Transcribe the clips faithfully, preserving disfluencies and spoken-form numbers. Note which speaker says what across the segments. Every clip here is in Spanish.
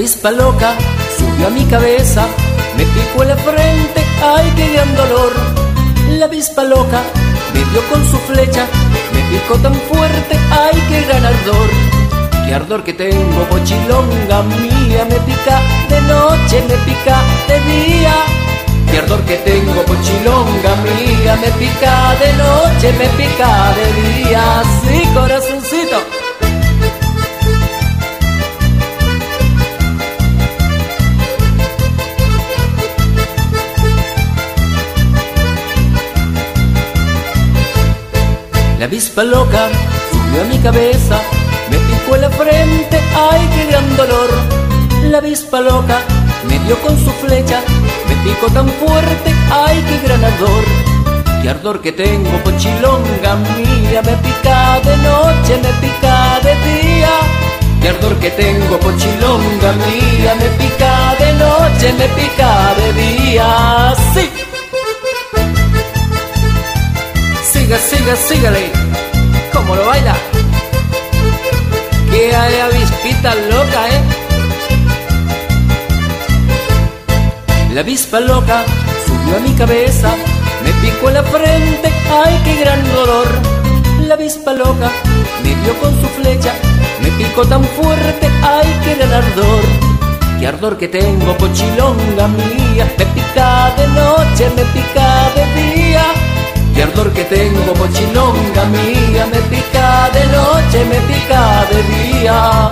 Speaker 1: avispa loca subió a mi cabeza, me picó en la frente, ay qué gran dolor. La avispa loca me dio con su flecha, me picó tan fuerte, ay qué gran ardor. Qué ardor que tengo, pochilonga mía, me pica de noche, me pica de día. Qué ardor que tengo, pochilonga mía, me pica de noche, me pica de día. Sí, corazoncito. La avispa loca subió a mi cabeza, me picó en la frente, ay qué gran dolor. La avispa loca me dio con su flecha, me picó tan fuerte, ay qué gran ardor. Qué ardor que tengo, pochilonga mía, me pica de noche, me pica de día. Qué ardor que tengo, pochilonga mía, me pica de noche, me pica de día. Sí. Siga, siga, sígale, como lo baila. Que hay avispita loca, eh. La avispa loca subió a mi cabeza, me picó en la frente, ay qué gran dolor. La avispa loca me dio con su flecha, me picó tan fuerte, ay qué gran ardor. Qué ardor que tengo, pochilonga mía, me pica de noche, me pica de día. Qué ardor que tengo, pochilonga mía, me pica de noche, me pica de día.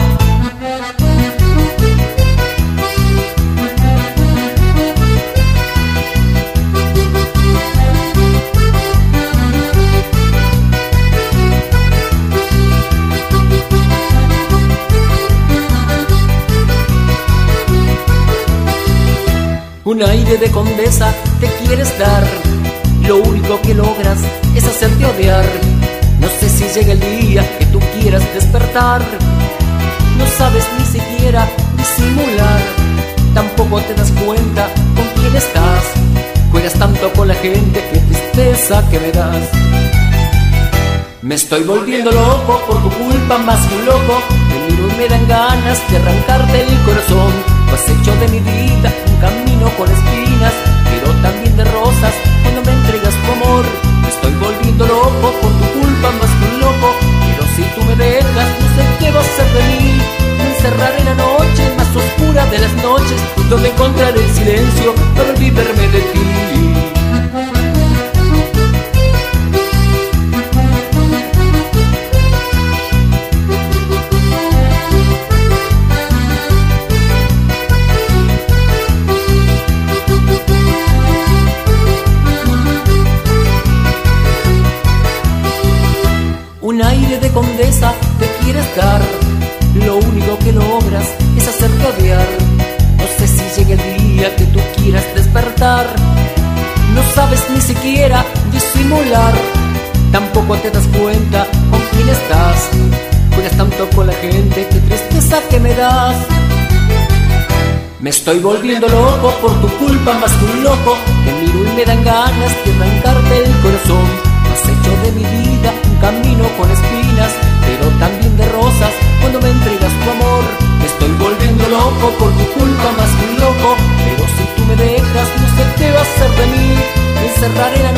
Speaker 1: Un aire de condesa te quieres dar, lo único que logras es hacerte odiar. No sé si llega el día que tú quieras despertar, no sabes ni siquiera disimular, tampoco te das cuenta con quién estás. Juegas tanto con la gente, qué tristeza que me das. Me estoy volviendo loco por tu culpa, más que un loco. Me miro y me dan ganas de arrancarte el corazón. Tú has hecho de mi vida un camino con espinas, pero también de rosas cuando me entregas tu amor. Me estoy volviendo loco por tu culpa, más que un loco. Pero si tú me dejas, no sé qué va a ser de mí. Me encerraré en la noche más oscura de las noches, donde encontraré el silencio para olvidarme de ti. Un aire de condesa te quieres dar, lo único que logras es hacerte odiar. No sé si llega el día que tú quieras despertar, no sabes ni siquiera disimular, tampoco te das cuenta con quién estás. Juegas tanto con la gente, qué tristeza que me das. Me estoy volviendo loco por tu culpa, más que un loco. Te miro y me dan ganas de arrancarte el corazón. Has hecho de mi vida un camino con espinas, pero también de rosas cuando me entregas tu amor. Me estoy volviendo loco por tu culpa, más que un loco. Pero si tú me dejas, no sé qué va a ser de mí. Me encerraré en la